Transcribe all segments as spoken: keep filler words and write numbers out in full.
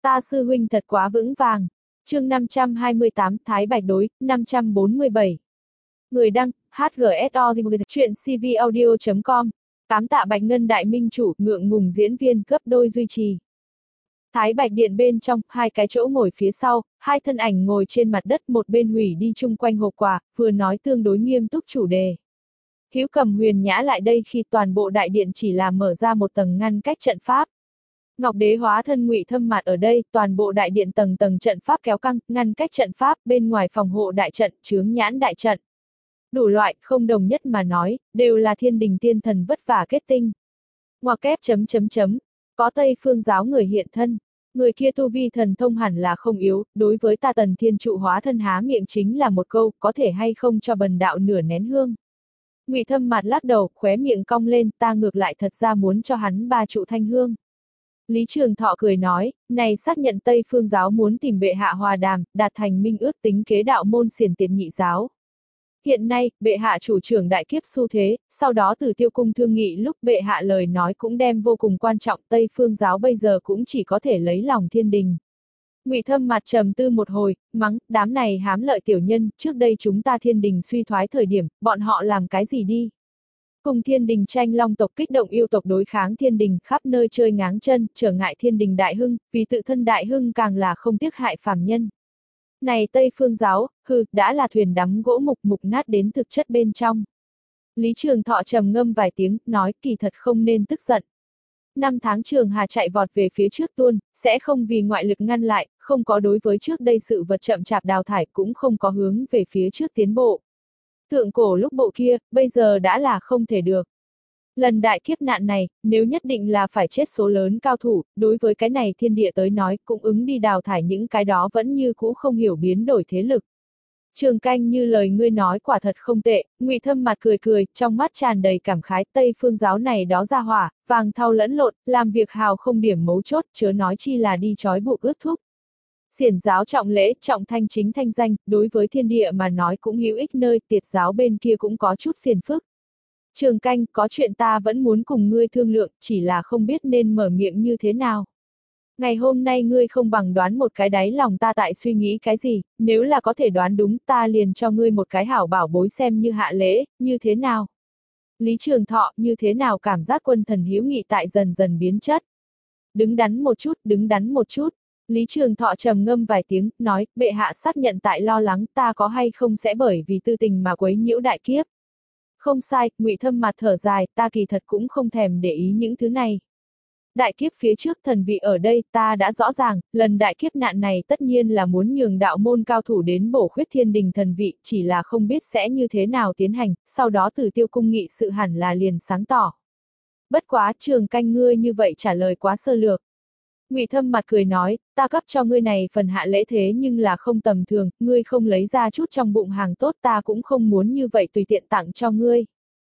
Ta sư huynh thật quá vững vàng. Chương năm trăm hai mươi tám Thái Bạch đối, năm trăm bốn mươi bảy. Người đăng, hát giê ét o chuyện c v audio chấm com. Cám tạ Bạch Ngân đại minh chủ, ngượng ngùng diễn viên gấp đôi duy trì. Thái Bạch điện bên trong, hai cái chỗ ngồi phía sau, hai thân ảnh ngồi trên mặt đất, một bên hủy đi chung quanh hộp quà, vừa nói tương đối nghiêm túc chủ đề. Hữu Cầm Huyền Nhã lại đây khi toàn bộ đại điện chỉ là mở ra một tầng ngăn cách trận pháp. Ngọc Đế hóa thân Ngụy Thâm Mạt ở đây, toàn bộ đại điện tầng tầng trận pháp kéo căng, ngăn cách trận pháp, bên ngoài phòng hộ đại trận, chướng nhãn đại trận. Đủ loại, không đồng nhất mà nói, đều là thiên đình tiên thần vất vả kết tinh. Ngoặc kép chấm chấm chấm, có Tây Phương giáo người hiện thân. Người kia tu vi thần thông hẳn là không yếu, đối với ta Tần Thiên Trụ hóa thân há miệng chính là một câu, có thể hay không cho bần đạo nửa nén hương. Ngụy Thâm Mạt lắc đầu, khóe miệng cong lên, ta ngược lại thật ra muốn cho hắn ba trụ thanh hương. Lý Trường Thọ cười nói, này xác nhận Tây Phương giáo muốn tìm bệ hạ hòa đàm, đạt thành minh ước tính kế đạo môn xiển tiệt nhị giáo. Hiện nay, bệ hạ chủ trưởng đại kiếp xu thế, sau đó từ Tiêu Cung thương nghị lúc bệ hạ lời nói cũng đem vô cùng quan trọng, Tây Phương giáo bây giờ cũng chỉ có thể lấy lòng thiên đình. Ngụy Thâm Mạt trầm tư một hồi, mắng, đám này hám lợi tiểu nhân, trước đây chúng ta thiên đình suy thoái thời điểm, bọn họ làm cái gì đi? Cùng thiên đình tranh long tộc kích động yêu tộc đối kháng thiên đình, khắp nơi chơi ngáng chân, trở ngại thiên đình đại hưng, vì tự thân đại hưng càng là không tiếc hại phàm nhân. Này Tây Phương giáo, hừ, đã là thuyền đắm gỗ mục mục nát đến thực chất bên trong. Lý Trường Thọ trầm ngâm vài tiếng, nói kỳ thật không nên tức giận. Năm tháng Trường Hà chạy vọt về phía trước tuôn, sẽ không vì ngoại lực ngăn lại, không có đối với trước đây sự vật chậm chạp đào thải, cũng không có hướng về phía trước tiến bộ. Thượng cổ lúc bộ kia, bây giờ đã là không thể được. Lần đại kiếp nạn này, nếu nhất định là phải chết số lớn cao thủ, đối với cái này thiên địa tới nói, cũng ứng đi đào thải những cái đó vẫn như cũ không hiểu biến đổi thế lực. Trường Canh như lời ngươi nói quả thật không tệ, Ngụy Thâm Mạt cười cười, trong mắt tràn đầy cảm khái, Tây Phương giáo này đó ra hỏa, vàng thau lẫn lộn, làm việc hào không điểm mấu chốt, chớ nói chi là đi trói buộc ước thúc. Xiển giáo trọng lễ, trọng thanh chính thanh danh, đối với thiên địa mà nói cũng hữu ích nơi, tiệt giáo bên kia cũng có chút phiền phức. Trường Canh, có chuyện ta vẫn muốn cùng ngươi thương lượng, chỉ là không biết nên mở miệng như thế nào. Ngày hôm nay ngươi không bằng đoán một cái đáy lòng ta tại suy nghĩ cái gì, nếu là có thể đoán đúng ta liền cho ngươi một cái hảo bảo bối xem như hạ lễ, như thế nào? Lý Trường Thọ, như thế nào cảm giác quân thần hữu nghị tại dần dần biến chất? Đứng đắn một chút, đứng đắn một chút. Lý Trường Thọ trầm ngâm vài tiếng, nói, bệ hạ xác nhận tại lo lắng ta có hay không sẽ bởi vì tư tình mà quấy nhiễu đại kiếp. Không sai, Ngụy Thâm Mạt thở dài, ta kỳ thật cũng không thèm để ý những thứ này. Đại kiếp phía trước thần vị ở đây, ta đã rõ ràng, lần đại kiếp nạn này tất nhiên là muốn nhường đạo môn cao thủ đến bổ khuyết thiên đình thần vị, chỉ là không biết sẽ như thế nào tiến hành, sau đó từ Tiêu Cung nghị sự hẳn là liền sáng tỏ. Bất quá, Trường Canh ngươi như vậy trả lời quá sơ lược. Ngụy Thâm Mạt cười nói, ta cấp cho ngươi này phần hạ lễ thế nhưng là không tầm thường, ngươi không lấy ra chút trong bụng hàng tốt ta cũng không muốn như vậy tùy tiện tặng cho ngươi.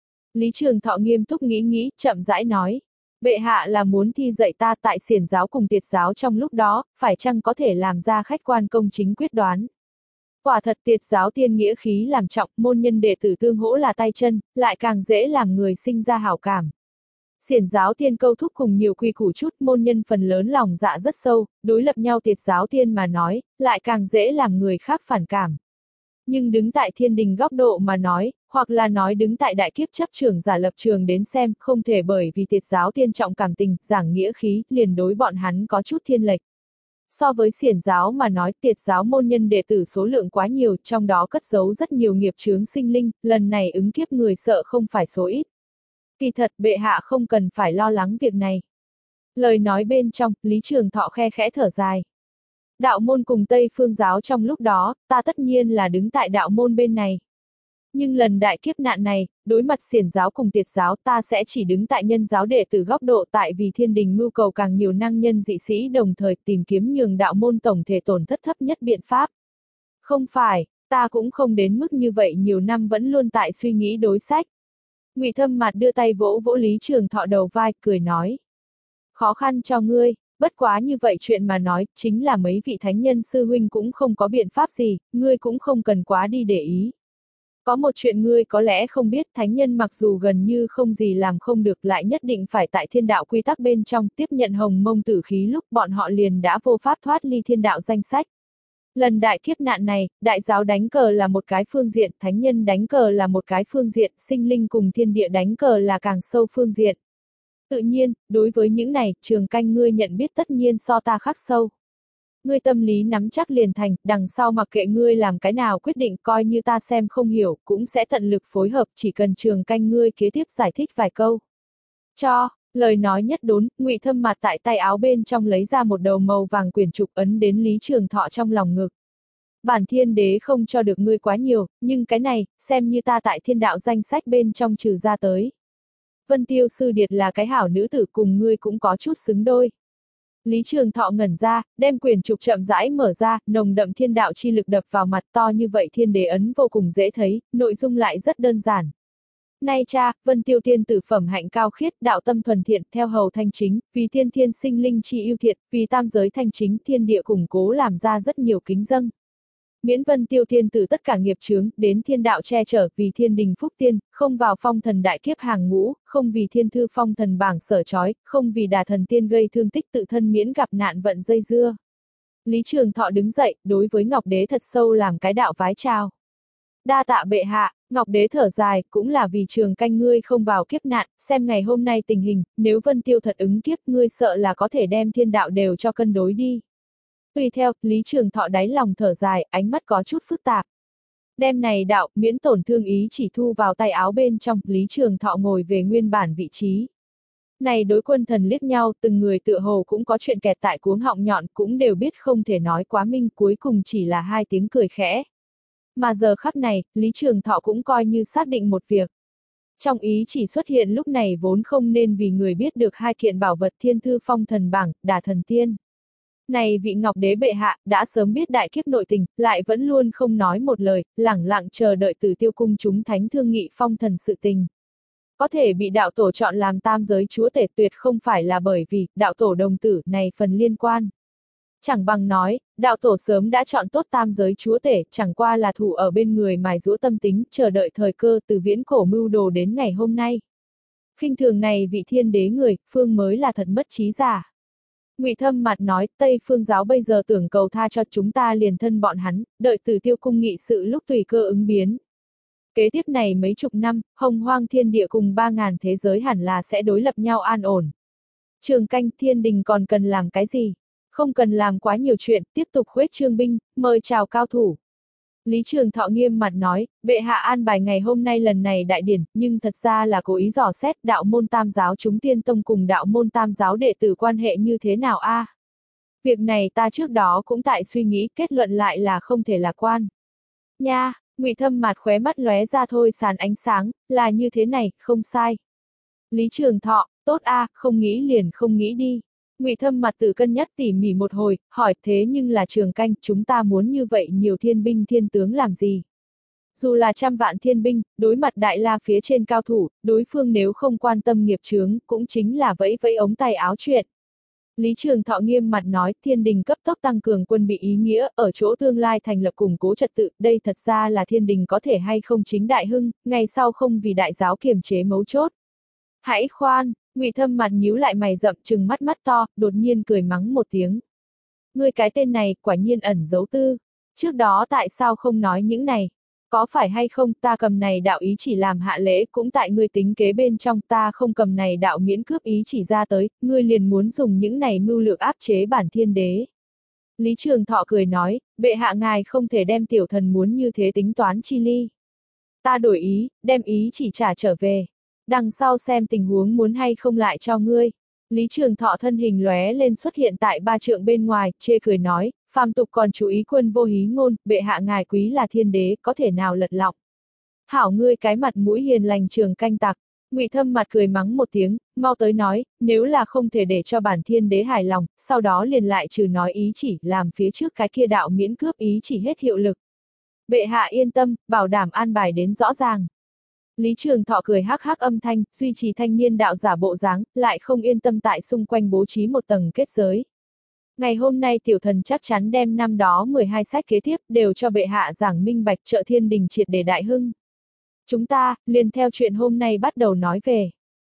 Lý Trường Thọ nghiêm túc nghĩ nghĩ, chậm rãi nói, bệ hạ là muốn thi dạy ta tại xiển giáo cùng tiệt giáo trong lúc đó, phải chăng có thể làm ra khách quan công chính quyết đoán. Quả thật tiệt giáo tiên nghĩa khí làm trọng, môn nhân đệ tử tương hỗ là tay chân, lại càng dễ làm người sinh ra hảo cảm. Xiển giáo tiên câu thúc cùng nhiều quy củ chút, môn nhân phần lớn lòng dạ rất sâu, đối lập nhau tiệt giáo tiên mà nói, lại càng dễ làm người khác phản cảm. Nhưng đứng tại thiên đình góc độ mà nói, hoặc là nói đứng tại đại kiếp chấp trưởng giả lập trường đến xem, không thể bởi vì tiệt giáo tiên trọng cảm tình, giảng nghĩa khí, liền đối bọn hắn có chút thiên lệch. So với xiển giáo mà nói, tiệt giáo môn nhân đệ tử số lượng quá nhiều, trong đó cất giấu rất nhiều nghiệp chướng sinh linh, lần này ứng kiếp người sợ không phải số ít. Kỳ thật bệ hạ không cần phải lo lắng việc này. Lời nói bên trong, Lý Trường Thọ khe khẽ thở dài. Đạo môn cùng Tây Phương giáo trong lúc đó, ta tất nhiên là đứng tại đạo môn bên này. Nhưng lần đại kiếp nạn này, đối mặt xiển giáo cùng tiệt giáo ta sẽ chỉ đứng tại nhân giáo đệ từ góc độ tại vì thiên đình mưu cầu càng nhiều năng nhân dị sĩ đồng thời tìm kiếm nhường đạo môn tổng thể tổn thất thấp nhất biện pháp. Không phải, ta cũng không đến mức như vậy nhiều năm vẫn luôn tại suy nghĩ đối sách. Ngụy Thâm Mạt đưa tay vỗ vỗ Lý Trường Thọ đầu vai, cười nói. Khó khăn cho ngươi, bất quá như vậy chuyện mà nói, chính là mấy vị thánh nhân sư huynh cũng không có biện pháp gì, ngươi cũng không cần quá đi để ý. Có một chuyện ngươi có lẽ không biết, thánh nhân mặc dù gần như không gì làm không được lại nhất định phải tại thiên đạo quy tắc bên trong tiếp nhận hồng mông tử khí lúc bọn họ liền đã vô pháp thoát ly thiên đạo danh sách. Lần đại kiếp nạn này, đại giáo đánh cờ là một cái phương diện, thánh nhân đánh cờ là một cái phương diện, sinh linh cùng thiên địa đánh cờ là càng sâu phương diện. Tự nhiên, đối với những này, Trường Canh ngươi nhận biết tất nhiên so ta khắc sâu. Ngươi tâm lý nắm chắc liền thành, đằng sau mặc kệ ngươi làm cái nào quyết định coi như ta xem không hiểu, cũng sẽ tận lực phối hợp, chỉ cần Trường Canh ngươi kế tiếp giải thích vài câu. Cho, lời nói nhất đốn, Ngụy Thâm Mạt tại tay áo bên trong lấy ra một đầu màu vàng quyển trục ấn đến Lý Trường Thọ trong lòng ngực. Bản thiên đế không cho được ngươi quá nhiều, nhưng cái này, xem như ta tại thiên đạo danh sách bên trong trừ ra tới. Vân Tiêu Sư Điệt là cái hảo nữ tử cùng ngươi cũng có chút xứng đôi. Lý Trường Thọ ngẩn ra, đem quyển trục chậm rãi mở ra, nồng đậm thiên đạo chi lực đập vào mặt to như vậy thiên đế ấn vô cùng dễ thấy, nội dung lại rất đơn giản. Nay cha, Vân Tiêu tiên tử phẩm hạnh cao khiết, đạo tâm thuần thiện, theo hầu thanh chính, vì thiên thiên sinh linh chi ưu thiện, vì tam giới thanh chính thiên địa củng cố làm ra rất nhiều kính dâng. Miễn Vân Tiêu tiên tử tất cả nghiệp chướng, đến thiên đạo che chở, vì thiên đình phúc tiên, không vào phong thần đại kiếp hàng ngũ, không vì thiên thư phong thần bảng sở trói, không vì đà thần tiên gây thương tích tự thân miễn gặp nạn vận dây dưa. Lý Trường Thọ đứng dậy, đối với Ngọc Đế thật sâu làm cái đạo vái chào. Đa tạ bệ hạ, Ngọc Đế thở dài, cũng là vì Trường Canh ngươi không vào kiếp nạn, xem ngày hôm nay tình hình, nếu Vân Tiêu thật ứng kiếp ngươi sợ là có thể đem thiên đạo đều cho cân đối đi. Tùy theo, Lý Trường Thọ đáy lòng thở dài, ánh mắt có chút phức tạp. Đem này đạo, miễn tổn thương ý chỉ thu vào tay áo bên trong, Lý Trường Thọ ngồi về nguyên bản vị trí. Này đối quân thần liếc nhau, từng người tựa hồ cũng có chuyện kẹt tại cuống họng nhọn, cũng đều biết không thể nói quá minh, cuối cùng chỉ là hai tiếng cười khẽ. Mà giờ khắc này, Lý Trường Thọ cũng coi như xác định một việc. Trong ý chỉ xuất hiện lúc này vốn không nên vì người biết được hai kiện bảo vật thiên thư phong thần bảng, đà thần tiên. Này vị Ngọc Đế bệ hạ, đã sớm biết đại kiếp nội tình, lại vẫn luôn không nói một lời, lẳng lặng chờ đợi Tử Tiêu cung chúng thánh thương nghị phong thần sự tình. Có thể bị đạo tổ chọn làm tam giới chúa tể tuyệt không phải là bởi vì, đạo tổ đồng tử này phần liên quan. Chẳng bằng nói, đạo tổ sớm đã chọn tốt tam giới chúa tể, chẳng qua là thủ ở bên người mài giũa tâm tính, chờ đợi thời cơ từ viễn cổ mưu đồ đến ngày hôm nay. Khinh thường này vị thiên đế người, phương mới là thật mất trí giả. Ngụy Thâm Mạt nói, Tây Phương giáo bây giờ tưởng cầu tha cho chúng ta liền thân bọn hắn, đợi Tử Tiêu cung nghị sự lúc tùy cơ ứng biến. Kế tiếp này mấy chục năm, hồng hoang thiên địa cùng ba ngàn thế giới hẳn là sẽ đối lập nhau an ổn. Trường Canh thiên đình còn cần làm cái gì? Không cần làm quá nhiều chuyện, tiếp tục khuếch trương binh, mời chào cao thủ. Lý Trường Thọ nghiêm mặt nói, bệ hạ an bài ngày hôm nay lần này đại điển, nhưng thật ra là cố ý dò xét đạo môn tam giáo chúng tiên tông cùng đạo môn tam giáo đệ tử quan hệ như thế nào a? À? Việc này ta trước đó cũng tại suy nghĩ, kết luận lại là không thể lạc quan. Nha, Ngụy Thâm Mạt khóe mắt lóe ra thôi sàn ánh sáng, là như thế này, không sai. Lý Trường Thọ, tốt a, à, không nghĩ liền không nghĩ đi. Ngụy Thâm Mạt tự cân nhắc tỉ mỉ một hồi, hỏi thế nhưng là Trường Canh, chúng ta muốn như vậy nhiều thiên binh thiên tướng làm gì? Dù là trăm vạn thiên binh, đối mặt đại la phía trên cao thủ, đối phương nếu không quan tâm nghiệp chướng, cũng chính là vẫy vẫy ống tay áo chuyện. Lý Trường Thọ nghiêm mặt nói, thiên đình cấp tốc tăng cường quân bị ý nghĩa, ở chỗ tương lai thành lập củng cố trật tự, đây thật ra là thiên đình có thể hay không chính đại hưng, ngày sau không vì đại giáo kiềm chế mấu chốt. Hãy khoan! Ngụy Thâm Mạt nhíu lại mày rậm trừng mắt mắt to, đột nhiên cười mắng một tiếng. Ngươi cái tên này, quả nhiên ẩn giấu tư. Trước đó tại sao không nói những này? Có phải hay không, ta cầm này đạo ý chỉ làm hạ lễ, cũng tại ngươi tính kế bên trong, ta không cầm này đạo miễn cướp ý chỉ ra tới, ngươi liền muốn dùng những này mưu lược áp chế bản thiên đế. Lý Trường Thọ cười nói, bệ hạ ngài không thể đem tiểu thần muốn như thế tính toán chi ly. Ta đổi ý, đem ý chỉ trả trở về. Đằng sau xem tình huống muốn hay không lại cho ngươi. Lý Trường Thọ thân hình lóe lên xuất hiện tại ba trượng bên ngoài, chê cười nói, phàm tục còn chú ý quân vô hí ngôn, bệ hạ ngài quý là thiên đế, có thể nào lật lọng. Hảo ngươi cái mặt mũi hiền lành Trường Canh tặc. Ngụy Thâm Mạt cười mắng một tiếng, mau tới nói, nếu là không thể để cho bản thiên đế hài lòng, sau đó liền lại trừ nói ý chỉ, làm phía trước cái kia đạo miễn cướp ý chỉ hết hiệu lực. Bệ hạ yên tâm, bảo đảm an bài đến rõ ràng. Lý Trường Thọ cười hắc hắc âm thanh, duy trì thanh niên đạo giả bộ dáng, lại không yên tâm tại xung quanh bố trí một tầng kết giới. Ngày hôm nay tiểu thần chắc chắn đem năm đó mười hai sách kế tiếp đều cho bệ hạ giảng minh bạch trợ thiên đình triệt để đại hưng. Chúng ta, liền theo chuyện hôm nay bắt đầu nói về.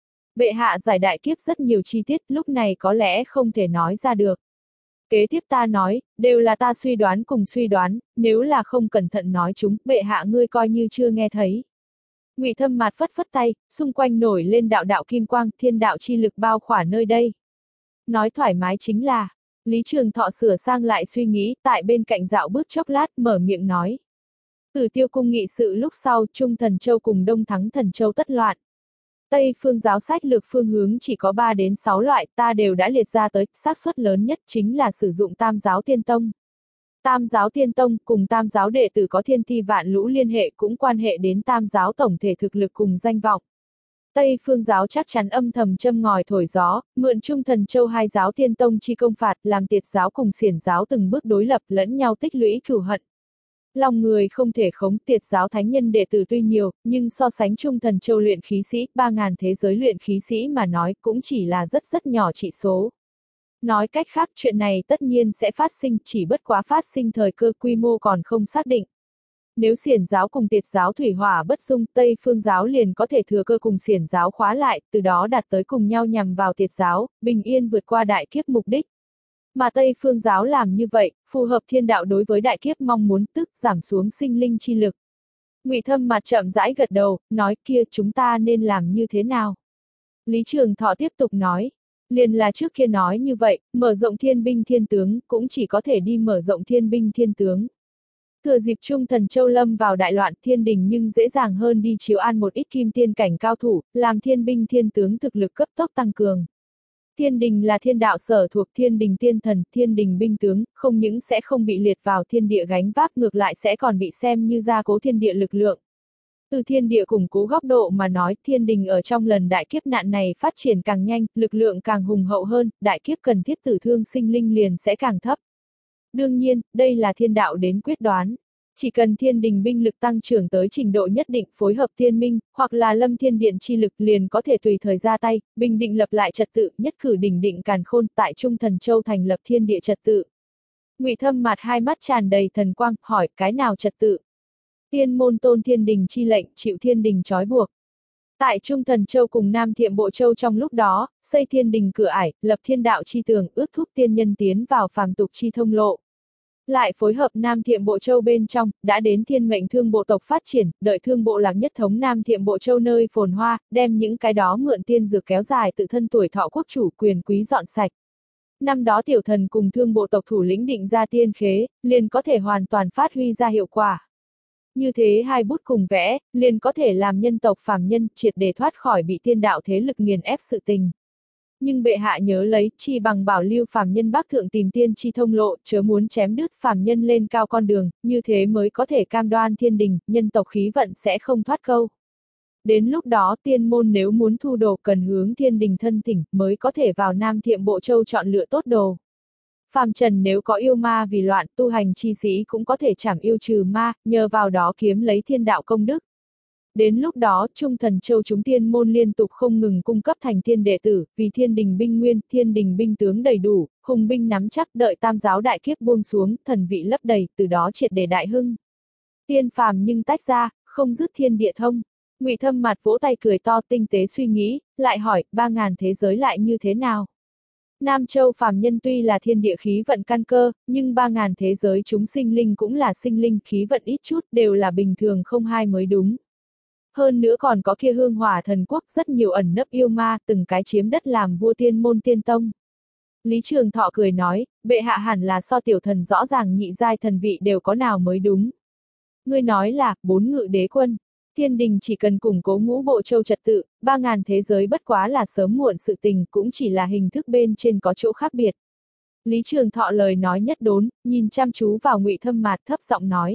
Bệ hạ giải đại kiếp rất nhiều chi tiết, lúc này có lẽ không thể nói ra được. Kế tiếp ta nói, đều là ta suy đoán cùng suy đoán, nếu là không cẩn thận nói chúng, bệ hạ ngươi coi như chưa nghe thấy. Ngụy Thâm Mạt phất phất tay, xung quanh nổi lên đạo đạo kim quang, thiên đạo chi lực bao khỏa nơi đây. Nói thoải mái chính là, Lý Trường Thọ sửa sang lại suy nghĩ, tại bên cạnh dạo bước chốc lát, mở miệng nói. Từ Tiêu cung nghị sự lúc sau, Trung Thần Châu cùng Đông Thắng Thần Châu tất loạn. Tây phương giáo sách lược phương hướng chỉ có ba đến sáu loại, ta đều đã liệt ra tới, xác suất lớn nhất chính là sử dụng Tam giáo Tiên Tông. Tam giáo Tiên Tông cùng Tam giáo đệ tử có thiên thi vạn lũ liên hệ cũng quan hệ đến Tam giáo tổng thể thực lực cùng danh vọng. Tây phương giáo chắc chắn âm thầm châm ngòi thổi gió, mượn Trung Thần Châu hai giáo Tiên Tông chi công phạt, làm Tiệt giáo cùng Xiển giáo từng bước đối lập lẫn nhau tích lũy cửu hận. Lòng người không thể khống, Tiệt giáo thánh nhân đệ tử tuy nhiều, nhưng so sánh Trung Thần Châu luyện khí sĩ, ba ngàn thế giới luyện khí sĩ mà nói cũng chỉ là rất rất nhỏ trị số. Nói cách khác, chuyện này tất nhiên sẽ phát sinh, chỉ bất quá phát sinh thời cơ quy mô còn không xác định. Nếu Xiển giáo cùng Tiệt giáo thủy hỏa bất dung, Tây phương giáo liền có thể thừa cơ cùng Xiển giáo khóa lại, từ đó đạt tới cùng nhau nhằm vào Tiệt giáo, bình yên vượt qua đại kiếp mục đích. Mà Tây phương giáo làm như vậy, phù hợp thiên đạo đối với đại kiếp mong muốn, tức giảm xuống sinh linh chi lực. Ngụy Thâm Mạt chậm rãi gật đầu, nói kia chúng ta nên làm như thế nào? Lý Trường Thọ tiếp tục nói, liền là trước kia nói như vậy, mở rộng thiên binh thiên tướng, cũng chỉ có thể đi mở rộng thiên binh thiên tướng. Thừa dịp Trung Thần Châu lâm vào đại loạn, thiên đình nhưng dễ dàng hơn đi chiếu an một ít kim tiên cảnh cao thủ, làm thiên binh thiên tướng thực lực cấp tốc tăng cường. Thiên đình là thiên đạo sở thuộc, thiên đình tiên thần, thiên đình binh tướng, không những sẽ không bị liệt vào thiên địa gánh vác, ngược lại sẽ còn bị xem như gia cố thiên địa lực lượng. Từ thiên địa củng cố góc độ mà nói, thiên đình ở trong lần đại kiếp nạn này phát triển càng nhanh, lực lượng càng hùng hậu hơn, đại kiếp cần thiết tử thương sinh linh liền sẽ càng thấp. Đương nhiên, đây là thiên đạo đến quyết đoán. Chỉ cần thiên đình binh lực tăng trưởng tới trình độ nhất định, phối hợp thiên minh, hoặc là lâm thiên điện chi lực liền có thể tùy thời ra tay, bình định lập lại trật tự, nhất cử đỉnh định càn khôn, tại Trung Thần Châu thành lập thiên địa trật tự. Ngụy Thâm Mạt hai mắt tràn đầy thần quang, hỏi cái nào trật tự? Tiên môn tôn thiên đình chi lệnh, chịu thiên đình trói buộc. Tại Trung Thần Châu cùng Nam Thiệm Bộ Châu trong lúc đó, xây thiên đình cửa ải, lập thiên đạo chi tường, ước thúc tiên nhân tiến vào phàm tục chi thông lộ. Lại phối hợp Nam Thiệm Bộ Châu bên trong, đã đến thiên mệnh thương bộ tộc phát triển, đợi thương bộ lạc nhất thống Nam Thiệm Bộ Châu nơi phồn hoa, đem những cái đó mượn tiên dược kéo dài tự thân tuổi thọ quốc chủ quyền quý dọn sạch. Năm đó tiểu thần cùng thương bộ tộc thủ lĩnh định ra tiên khế, liền có thể hoàn toàn phát huy ra hiệu quả. Như thế hai bút cùng vẽ, liền có thể làm nhân tộc phàm nhân triệt để thoát khỏi bị tiên đạo thế lực nghiền ép sự tình. Nhưng bệ hạ nhớ lấy, chi bằng bảo lưu phàm nhân bắc thượng tìm tiên chi thông lộ, chớ muốn chém đứt phàm nhân lên cao con đường, như thế mới có thể cam đoan thiên đình, nhân tộc khí vận sẽ không thoát câu. Đến lúc đó tiên môn nếu muốn thu đồ cần hướng thiên đình thân thỉnh, mới có thể vào Nam Thiệm Bộ Châu chọn lựa tốt đồ. Phàm trần nếu có yêu ma vì loạn, tu hành chi sĩ cũng có thể trảm yêu trừ ma, nhờ vào đó kiếm lấy thiên đạo công đức. Đến lúc đó, Trung Thần Châu chúng tiên môn liên tục không ngừng cung cấp thành thiên đệ tử, vì thiên đình binh nguyên, thiên đình binh tướng đầy đủ, hùng binh nắm chắc, đợi tam giáo đại kiếp buông xuống, thần vị lấp đầy, từ đó triệt để đại hưng. Tiên phàm nhưng tách ra, không dứt thiên địa thông. Ngụy Thâm Mạt vỗ tay cười to, tinh tế suy nghĩ, lại hỏi, ba ngàn thế giới lại như thế nào? Nam Châu phàm nhân tuy là thiên địa khí vận căn cơ, nhưng ba ngàn thế giới chúng sinh linh cũng là sinh linh, khí vận ít chút, đều là bình thường không hai mới đúng. Hơn nữa còn có kia hương hỏa thần quốc, rất nhiều ẩn nấp yêu ma, từng cái chiếm đất làm vua tiên môn tiên tông. Lý Trường Thọ cười nói, bệ hạ hẳn là so tiểu thần rõ ràng nhị giai thần vị đều có nào mới đúng. Ngươi nói là, bốn ngự đế quân. Thiên đình chỉ cần củng cố ngũ bộ châu trật tự, ba ngàn thế giới bất quá là sớm muộn sự tình, cũng chỉ là hình thức bên trên có chỗ khác biệt. Lý Trường Thọ lời nói nhất đốn, nhìn chăm chú vào Ngụy Thâm Mạt thấp giọng nói.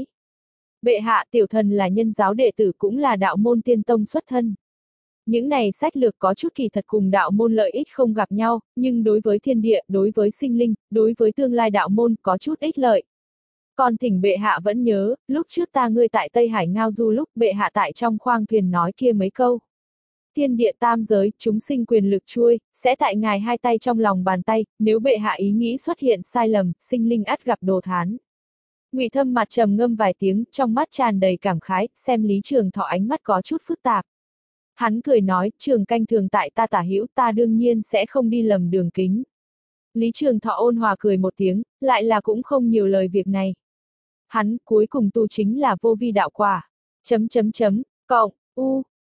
Bệ hạ, tiểu thần là nhân giáo đệ tử cũng là đạo môn tiên tông xuất thân. Những này sách lược có chút kỳ thật cùng đạo môn lợi ích không gặp nhau, nhưng đối với thiên địa, đối với sinh linh, đối với tương lai đạo môn có chút ích lợi. Còn thỉnh bệ hạ vẫn nhớ, lúc trước ta ngươi tại Tây Hải ngao du lúc bệ hạ tại trong khoang thuyền nói kia mấy câu. Thiên địa tam giới, chúng sinh quyền lực chuôi, sẽ tại ngài hai tay trong lòng bàn tay, nếu bệ hạ ý nghĩ xuất hiện sai lầm, sinh linh ắt gặp đồ thán. Ngụy Thâm mặt trầm ngâm vài tiếng, trong mắt tràn đầy cảm khái, xem Lý Trường Thọ ánh mắt có chút phức tạp. Hắn cười nói, Trường canh thường tại ta tả hữu, ta đương nhiên sẽ không đi lầm đường kính. Lý Trường Thọ ôn hòa cười một tiếng, lại là cũng không nhiều lời việc này. Hắn cuối cùng tu chính là vô vi đạo quả. Chấm chấm chấm, cộng, u,